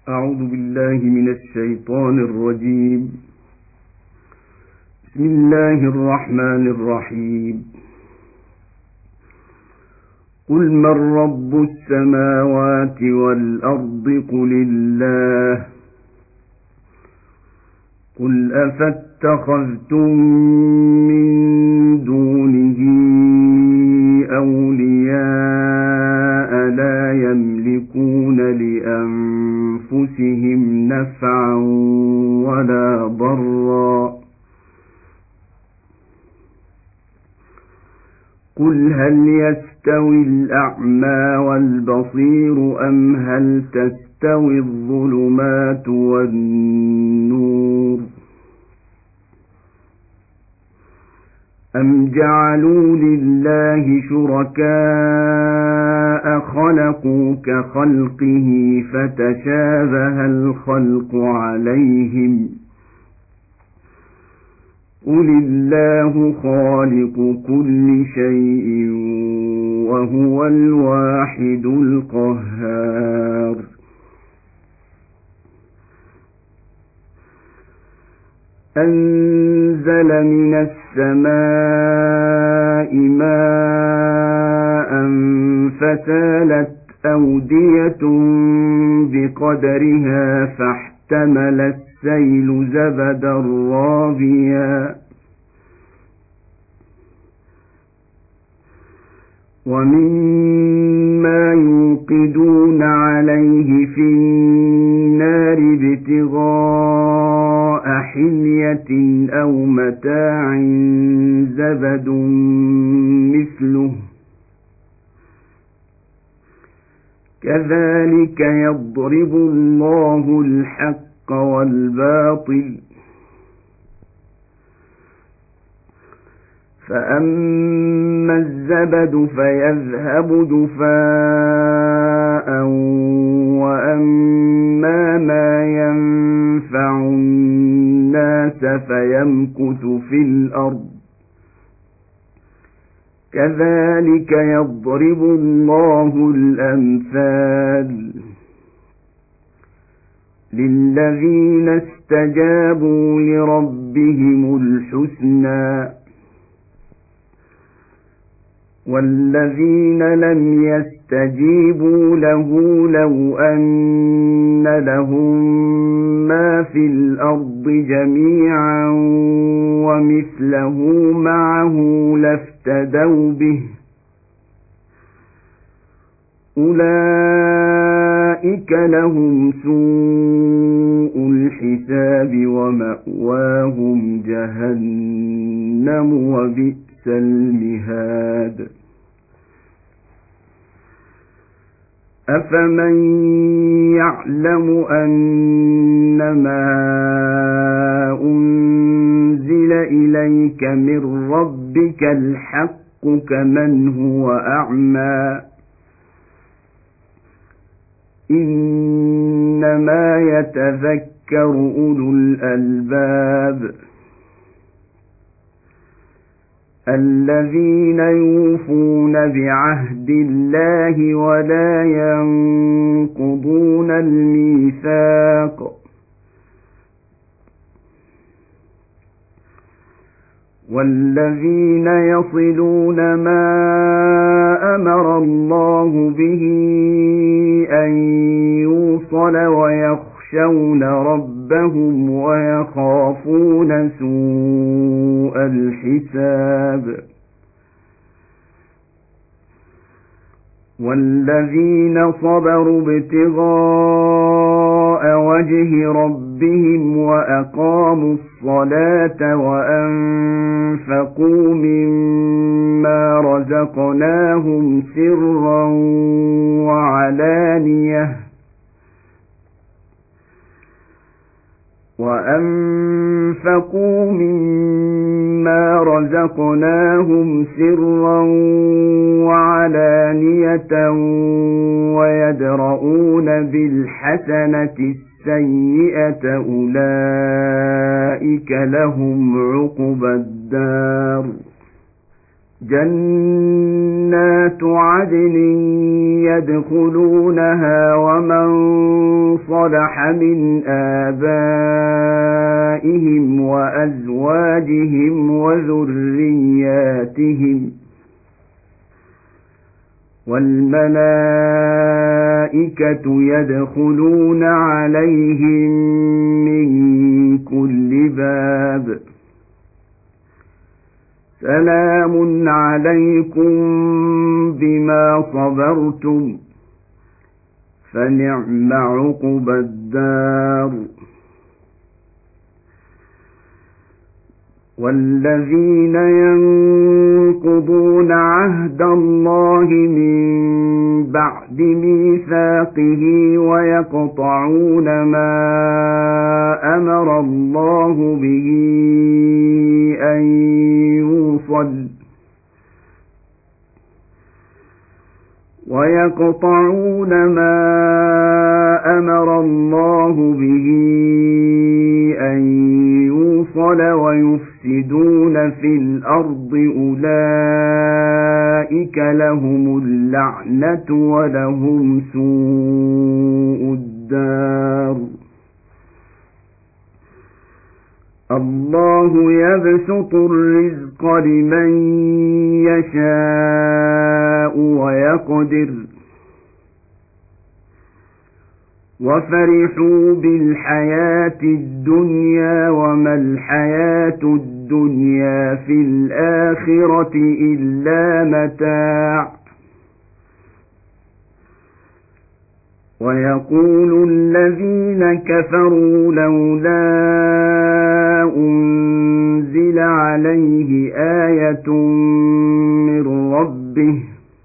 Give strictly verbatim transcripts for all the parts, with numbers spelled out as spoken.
أعوذ بالله من الشيطان الرجيم. بسم الله الرحمن الرحيم. قل من رب السماوات والأرض قل الله. قل أفاتخذتم من دونه أولياء لا يملكون لأنفسهم نفعا ولا ضرا. قل هل يستوي الأعمى والبصير أم هل تستوي الظلمات والنور أم جعلوا لله شركاء خلقوا كخلقه فتشابه الخلق عليهم قل الله خالق كل شيء وهو الواحد القهار. أنزل من السماء ماء فسالت أودية بقدرها فاحتمل السيل زبدا رابيا ومما يوقدون عليه في النار ابتغاء حلية أو متاع زبد مثله كذلك يضرب الله الحق والباطل فأما الزبد فيذهب جفاء وأما ما ينفع الناس فيمكث في الأرض كذلك يضرب الله الأمثال للذين استجابوا لربهم الحسنى والذين لم يستجيبوا له لو أن لهم ما في الأرض جميعا ومثله معه لافتدوا به أولئك لهم سوء الحساب ومأواهم جهنم وبئس المهاد. أفمن يعلم أنما أنزل إليك من ربك الحق كمن هو أعمى إنما يتذكر أولو الألباب الذين يوفون بعهد الله ولا ينقضون الميثاق والذين يصلون ما أمر الله به أن يوصل ويخشون ربهم ويخافون سوء الحساب والذين صبروا ابتغاء وجه ربهم وأقاموا الصلاة وأنفقوا مما رزقناهم سرا وعلانية وأنفقوا مما رزقناهم سرا وعلانية ويدرؤون بالحسنة السيئة أولئك لهم عقبى الدار جنات عدن يدخلونها ومن صلح من آبائهم وأزواجهم وذرياتهم والملائكة يدخلون عليهم من كل باب سلام عليكم بما صبرتم فنعم عقبى الدار والذين ينقضون عهد الله من بعد ميثاقه ويقطعون ما أمر الله به أن يوصل ويقطعون ما أمر الله به أن يوصل ويفسدون في الأرض أولئك لهم اللعنة ولهم سوء الدار الله يبسط الرزق لمن يشاء ويقدر وفرحوا بالحياة الدنيا وما الحياة الدنيا في الآخرة إلا متاع ويقول الذين كفروا لولا أنزل عليه آية من ربه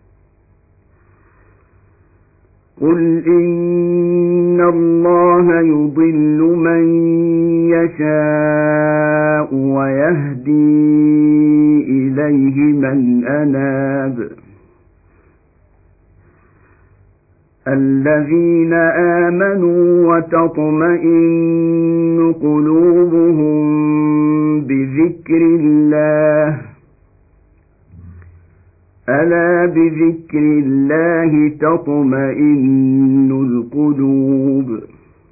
قل إن الله يضل من يشاء ويهدي إليه من أناب الذين آمنوا وتطمئن قلوبهم بذكر الله ألا بذكر الله تطمئن القلوب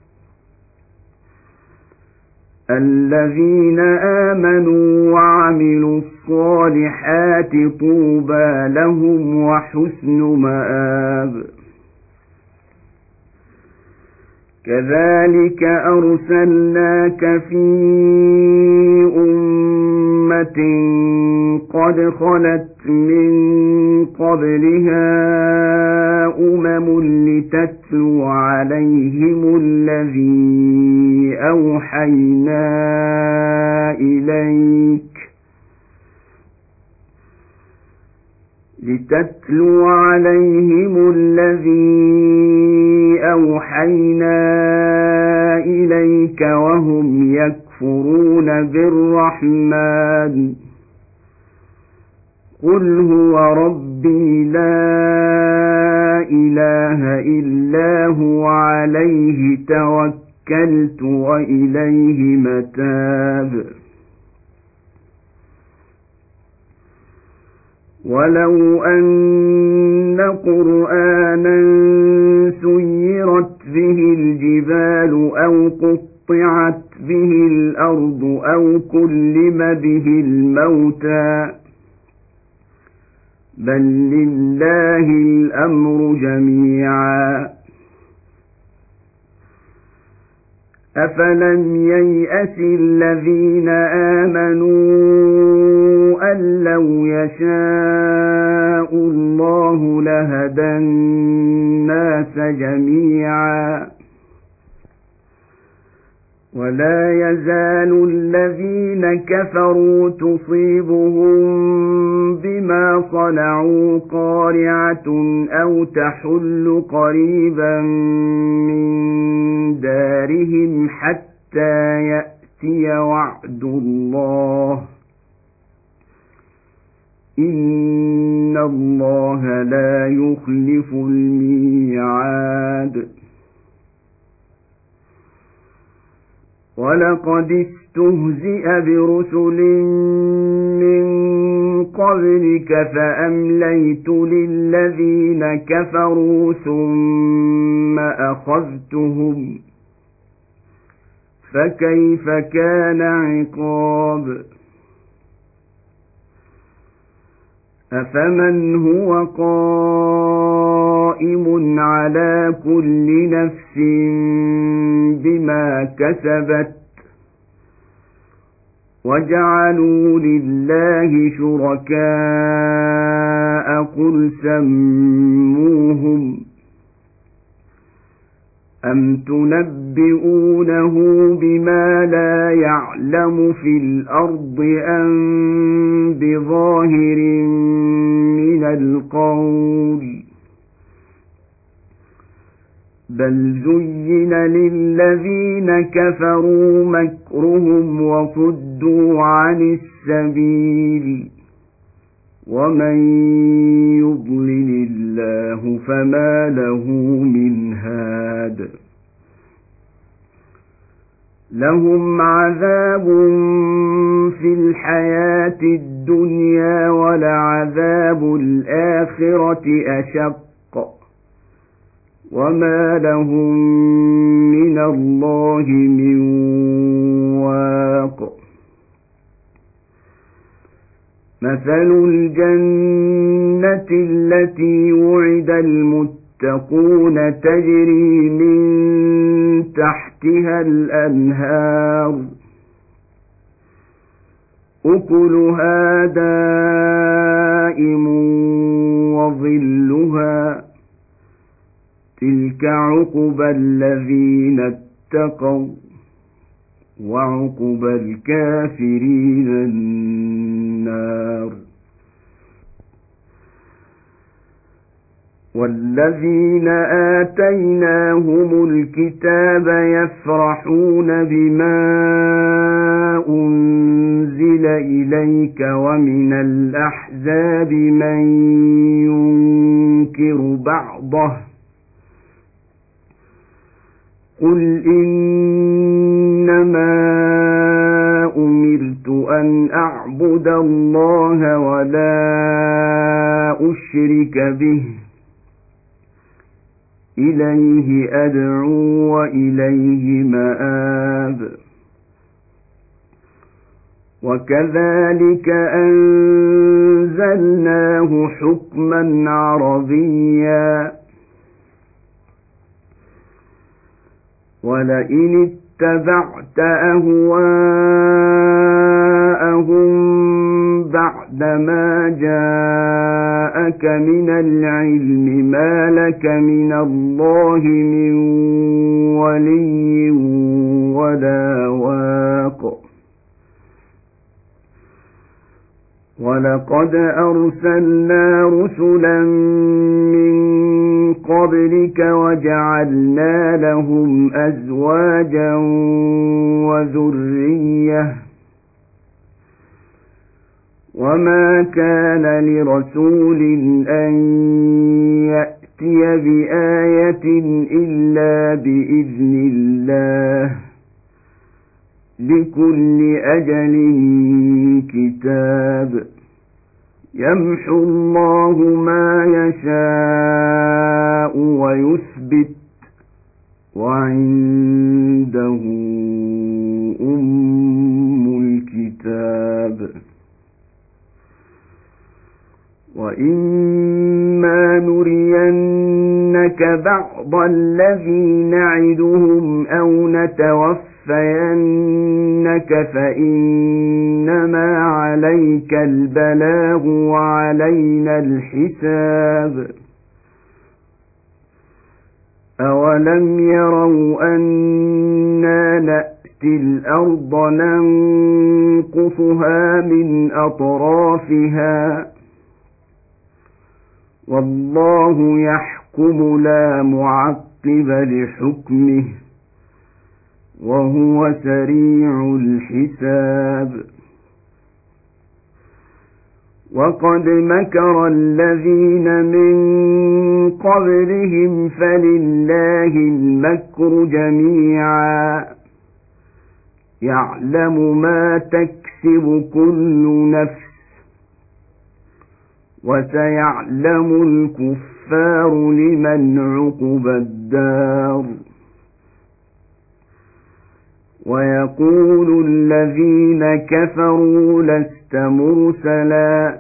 الذين آمنوا وعملوا الصالحات طوبى لهم وحسن مآب كذلك أرسلناك في أمة قد خلت من قبلها أمم لتتلو عليهم الذي أوحينا إليك لتتلو عليهم الذي أوحينا إليك وهم يكفرون بالرحمن قل هو ربي لا إله إلا هو عليه توكلت وإليه متاب ولو أن قرآنا سيرت به الجبال أو قطعت به الأرض أو كلم به الموتى بل لله الأمر جميعا أفلم ييأس الذين آمنوا أن لو يشاء الله لهدى الناس جميعا ولا يزال الذين كفروا تصيبهم بما صنعوا قارعة أو تحل قريبا من دارهم حتى يأتي وعد الله إن الله لا يخلف الميعاد ولقد اسْتُهْزِئَ بِرُسُلٍ مِّن قَبْلِكَ فَأَمْلَيْتُ لِلَّذِينَ كَفَرُوا ثُمَّ أَخَذْتُهُمْ فَكَيْفَ كَانَ عِقَابِ أَفَمَنْ هُوَ قَائِمٌ عَلَى كُلِّ نَفْسٍ بِمَا كَسَبَتْ وَجَعَلُوا لِلَّهِ شُرَكَاءَ قُلْ سَمُّوهُمْ أَمْ تُنَبِّئُونَهُ بِمَا لَا يَعْلَمُ فِي الْأَرْضِ أَمْ بِظَاهِرٍ مِنَ الْقَوْلِ بَلْ زُيِّنَ لِلَّذِينَ كَفَرُوا مَكْرُهُمْ وَصُدُّوا عَنِ السَّبِيلِ وَمَن يُضْلِلِ اللَّهُ فَمَا لَهُ مِنْ هَادٍ لَهُمْ عَذَابٌ فِي الْحَيَاةِ الدُّنْيَا وَلَعَذَابُ الْآخِرَةِ أَشَقُّ وَمَا لَهُم مِّنَ اللَّهِ مِن وَاقٍ مَثَلُ الْجَنَّةِ الَّتِي وُعِدَ الْمُتَّقُونَ تَجْرِي مِن تَحْتِهَا الْأَنْهَارُ أُكُلُهَا دَائِمٌ وَظِلُّهَا تِلْكَ عُقْبَى الَّذِينَ اتَّقَوْا وَعُقْبَى الْكَافِرِينَ النَّارُ وَالَّذِينَ آتَيْنَاهُمُ الْكِتَابَ يَفْرَحُونَ بِمَا أُنْزِلَ إِلَيْكَ وَمِنَ الْأَحْزَابِ مَنْ يُنْكِرُ بَعْضَهُ قُلْ إِنَّمَا أُمِرْتُ أَنْ أَعْبُدَ اللَّهَ وَلَا أُشْرِكَ بِهِ إِلَيْهِ أَدْعُو وَإِلَيْهِ مَآبِ وَكَذَلِكَ أَنزَلْنَاهُ حُكْمًا عَرَبِيًّا وَلَئِنِ اتَّبَعْتَ أَهْوَاءَهُمْ بَعْدَمَا جَاءَكَ مِنَ الْعِلْمِ مَا لَكَ مِنَ اللَّهِ مِنْ وَلِيٍّ وَلَا وَاقٍ وَلَقَدْ أَرْسَلْنَا رُسُلًا مِّن قَبْلِكَ وَجَعَلْنَا لَهُمْ أَزْوَاجًا وَذُرِّيَّةً وَمَا كَانَ لِرَسُولٍ أَن يَأْتِيَ بِآيَةٍ إِلَّا بِإِذْنِ اللَّهِ لِكُلِّ أَجَلٍ كِتَابٌ يَمْحُو اللَّهُ مَا يَشَاءُ وَيُثْبِتُ وَعِندَهُ أُمُّ الْكِتَابِ وَإِمَّا نُرِيَنَّكَ بَعْضَ الَّذِي نَعِدُهُمْ أَوْ نَتَوَفَّيَنَّكَ فَإِنَّمَا عَلَيْكَ الْبَلَاغُ وَعَلَيْنَا الْحِسَابُ أَوَلَمْ يَرَوْا أَنَّا نَأْتِي الْأَرْضَ نَنقُصُهَا مِنْ أَطْرَافِهَا وَاللَّهُ يَحْكُمُ لَا مُعَقِّبَ لِحُكْمِهِ وَهُوَ سَرِيعُ الْحِسَابِ وَقَدْ مَكَرَ الَّذِينَ مِنْ قَبْلِهِمْ فَلِلَّهِ الْمَكْرُ جَمِيعًا يعلم ما تكسب كل نفس وسيعلم الكفار لمن عقبى الدار ويقول الذين كفروا لست مرسلا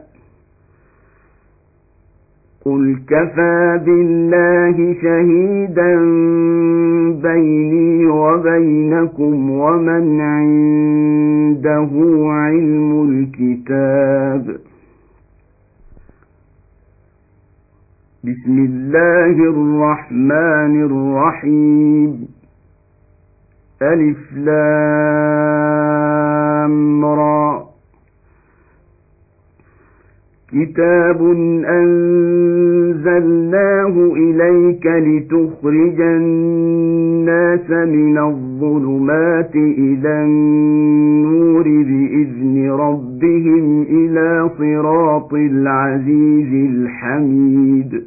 قل كفى بالله شهيدا بيني وبينكم ومن عنده علم الكتاب بسم الله الرحمن الرحيم ألف لام را كتاب أنزلناه إليك لتخرج الناس من الظلمات إلى النور بإذن ربهم إلى صراط العزيز الحميد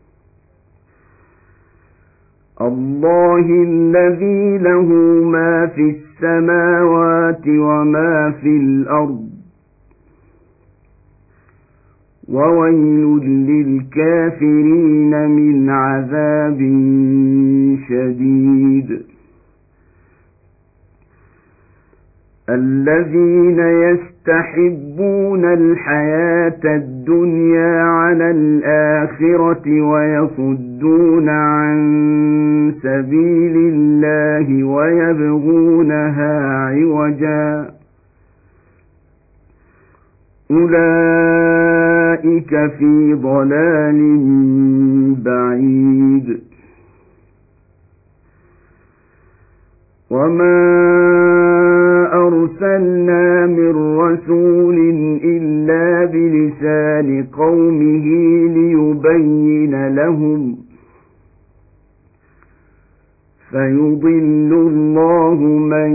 الله الذي له ما في السماوات وما في الأرض وويل للكافرين من عذاب شديد الذين يستحبون الحياة الدنيا على الآخرة ويصدون عن سبيل الله ويبغونها عوجا أولئك في ضلال بعيد وما أرسلنا من رسول إلا بلسان قومه ليبين لهم فيضل الله من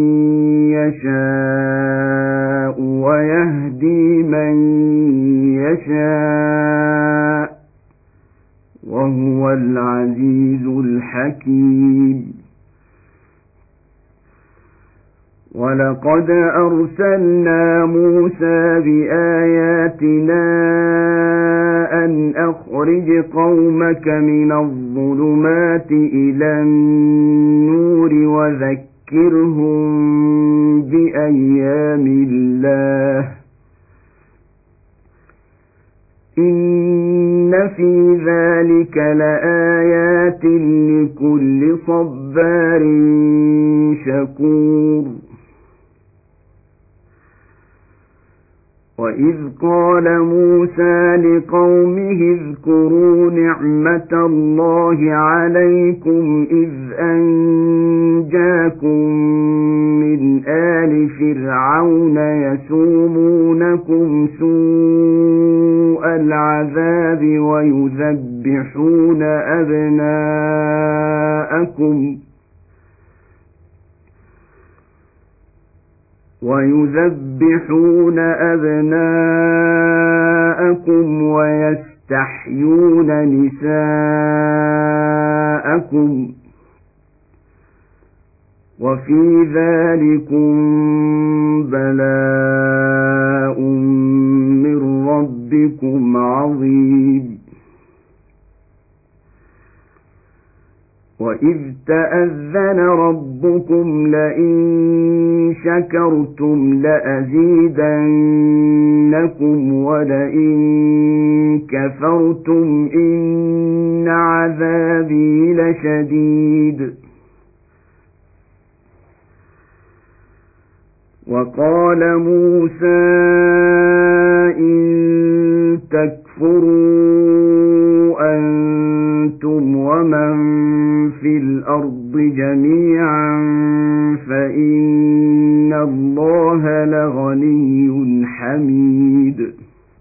يشاء ويهدي من يشاء وهو العزيز الحكيم ولقد أرسلنا موسى بآياتنا أن أخرج قومك من الظلمات إلى النور وذكرهم بأيام الله إن في ذلك لآيات لكل صبار شكور وإذ قال موسى لقومه اذكروا نعمة الله عليكم إذ أنجاكم من آل فرعون يسومونكم سوء العذاب ويذبحون أبناءكم ويذبحون أبناءكم ويستحيون نساءكم وفي ذلكم بلاء من ربكم عظيم وإذ تأذن ربكم لئن شكرتم لأزيدنكم ولئن كفرتم إن عذابي لشديد وقال موسى إن تكفروا أنتم ومن في الأرض جميعا فإن الله لغني حميد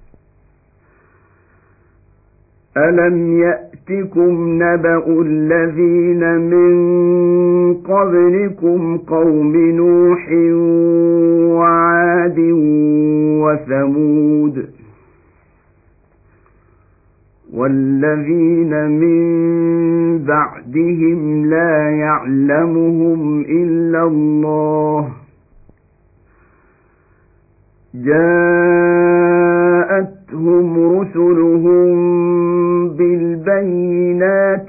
ألم يأتكم نبأ الذين من قبلكم قوم نوح وعاد وثمود والذين من بعدهم لا يعلمهم إلا الله جاءتهم رسلهم بالبينات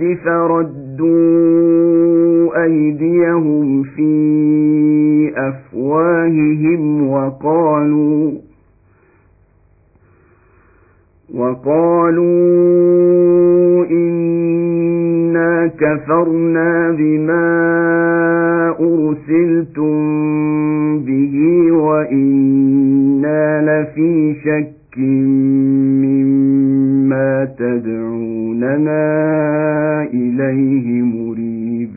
فردوا أيديهم في أفواههم وقالوا وقالوا إنا كفرنا بما أرسلتم به وإنا لفي شك مما تدعوننا إليه مريب.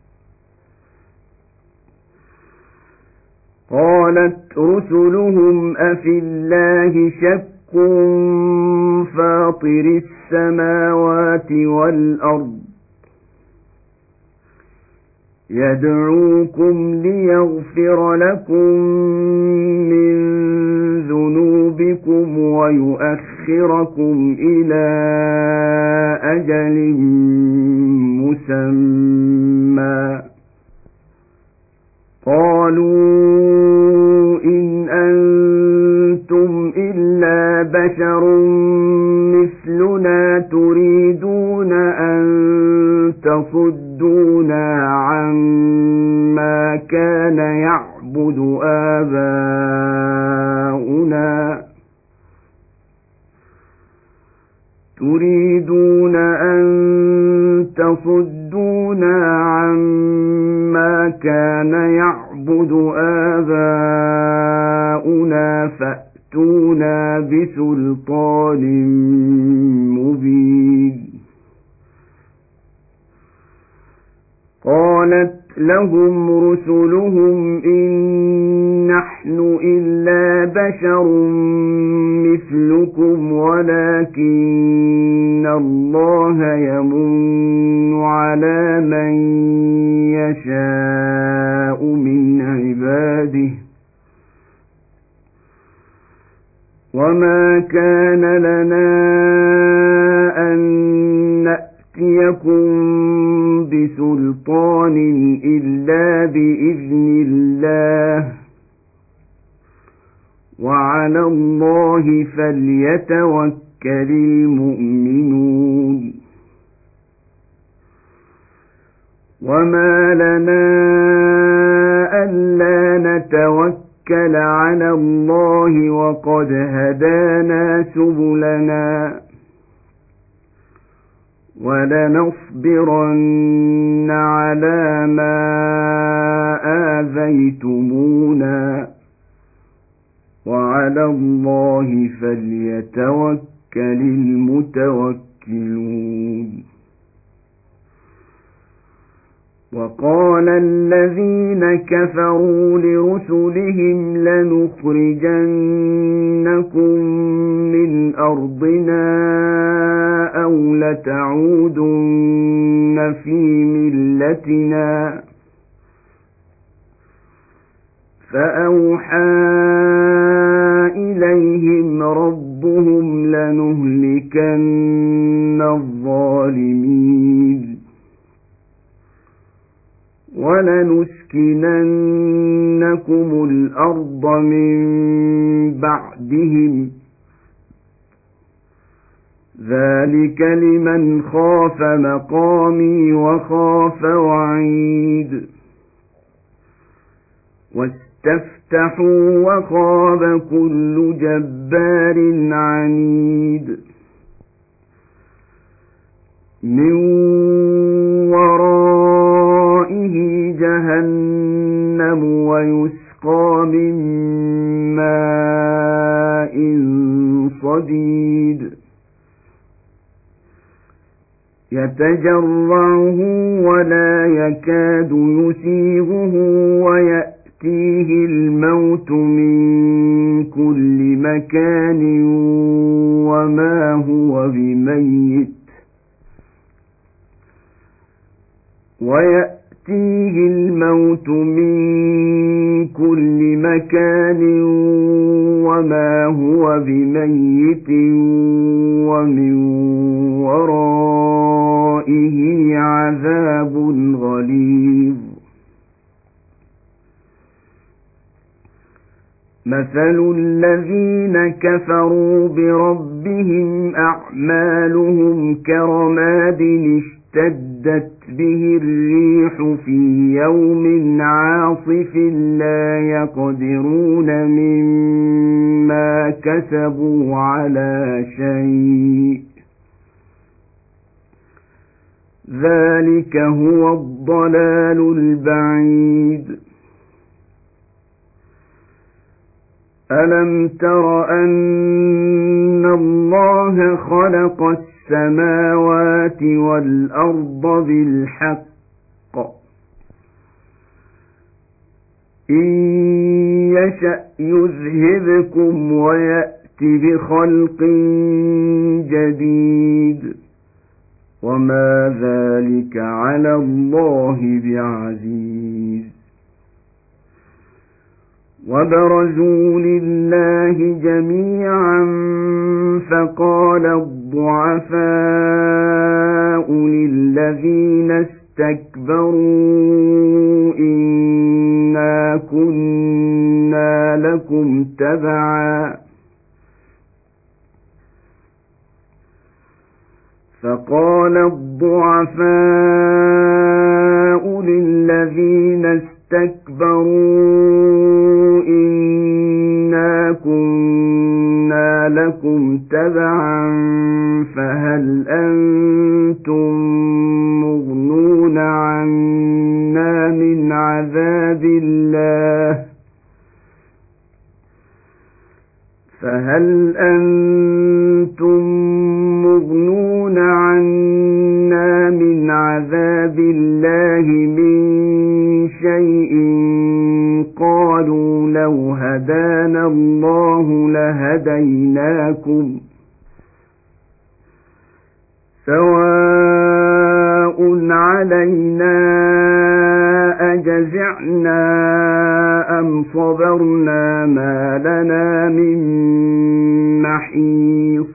قالت رسلهم أفي الله شك فاطر السماوات والأرض يدعوكم ليغفر لكم من ذنوبكم ويؤخركم إلى أجل مسمى. قالوا إن أنتم إلا بشر مثلنا تريدون أن تصدونا عما كان يعبد آباؤنا تريدون أن تصدونا عما كان يعبد آباؤنا فأتونا بسلطان مبين. قالت لهم رسلهم إن نحن إلا بشر مثلكم ولكن الله يمن على من يشاء من عباده وما كان لنا أن نأتيكم بسلطان إلا بإذن الله وعلى الله فليتوكل المؤمنون. وما لنا ألا نتوكل على الله وقد هدانا سبلنا ولنصبرن على ما آذيتمونا وعلى الله فليتوكل المتوكلون. وقال الذين كفروا لرسلهم لنخرجنكم من أرضنا أو لتعودن في ملتنا فأوحى إليهم ربهم لنهلكن الظالمين ولنسكننكم الأرض من بعدهم ذلك لمن خاف مقامي وخاف وعيد. واستفتحوا وخاب كل جبار عنيد. من ورائه جهنم ويسقى من ماء صديد يتجرعه ولا يكاد يسيغه ويأتيه الموت من كل مكان وما هو بميت ويأتيه الموت من كل مكان وما هو بميت ومن ورائه عذاب غليظ. مثل الذين كفروا بربهم أعمالهم كرماد اشتدت به الريح في يوم عاصف لا يقدرون مما كسبوا على شيء ذلك هو الضلال البعيد ألم تر أن الله خلق السماوات والأرض بالحق إن يشأ يذهبكم ويأت بخلق جديد وما ذلك على الله بعزيز وبرزوا لله جميعا فقال الضعفاء للذين استكبروا إنا كنا لكم تبعا فقال الضعفاء للذين استكبروا إنا كنا لكم تبعا فهل أنتم مغنون عنا من عذاب الله فهل أنتم مغنون عنا من عذاب الله من شيء قالوا لو هدانا الله لهديناكم سواء علينا أجزعنا أم صبرنا ما لنا من محيص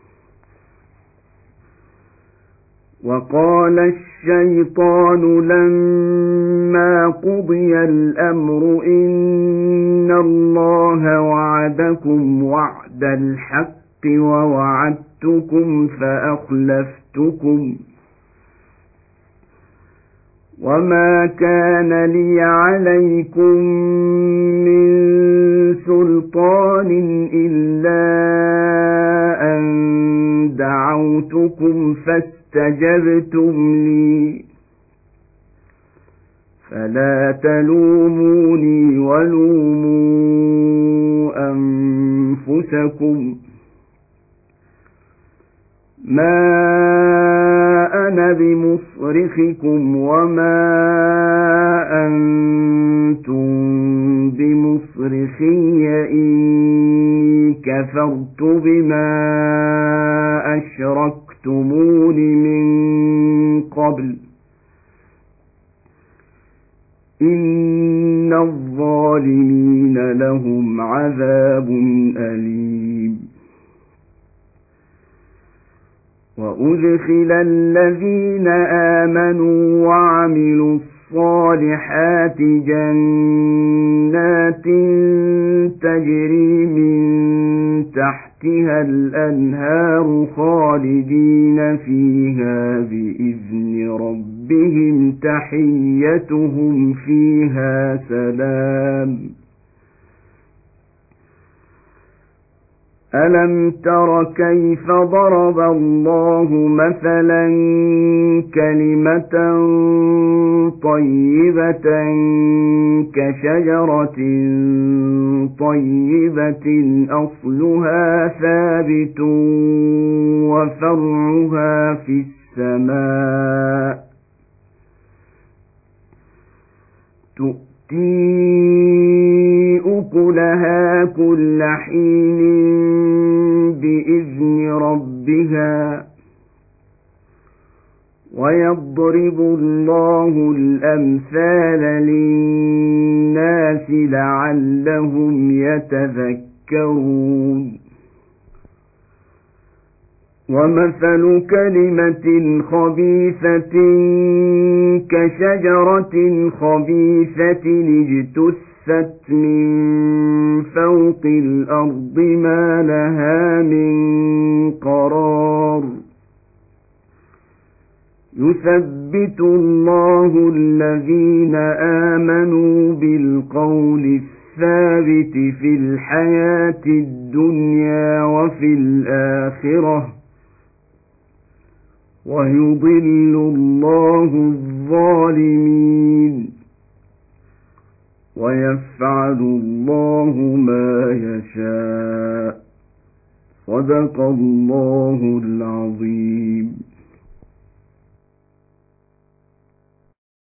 وقال الشيطان لما قضي الأمر إن الله وعدكم وعد الحق ووعدتكم فأخلفتكم وما كان لي عليكم من سلطان إلا أن دعوتكم فاستجبتم لي فلا تلوموني ولوموا أنفسكم ما أنا بمصرخكم وما أنتم بمصرخي إني كفرت بما أشركتمون من قبل إن الظالمين لهم عذاب أليم وأدخل الذين آمنوا وعملوا الصالحات جنات تجري من تحتها الأنهار خالدين فيها بإذن ربهم تحيتهم فيها سلام ألم تر كيف ضرب الله مثلا كلمة طيبة كشجرة طيبة أصلها ثابت وفرعها في السماء تؤتي أكلها كل حين بإذن ربها ويضرب الله الأمثال للناس لعلهم يتذكرون ومثل كلمة خبيثة كشجرة خبيثة اجتثت بَثَّتْ مِن فَوْقِ الْأَرْضِ مَا لَهَا مِن قَرَارٍ يُثَبِّتُ اللَّهُ الَّذِينَ آمَنُوا بِالْقَوْلِ الثَّابِتِ فِي الْحَيَاةِ الدُّنْيَا وَفِي الْآخِرَةِ وَيُضِلُّ اللَّهُ الظَّالِمِينَ وَيَفْعَلُ اللَّهُ مَا يَشَاءُ. صدق الله العظيم.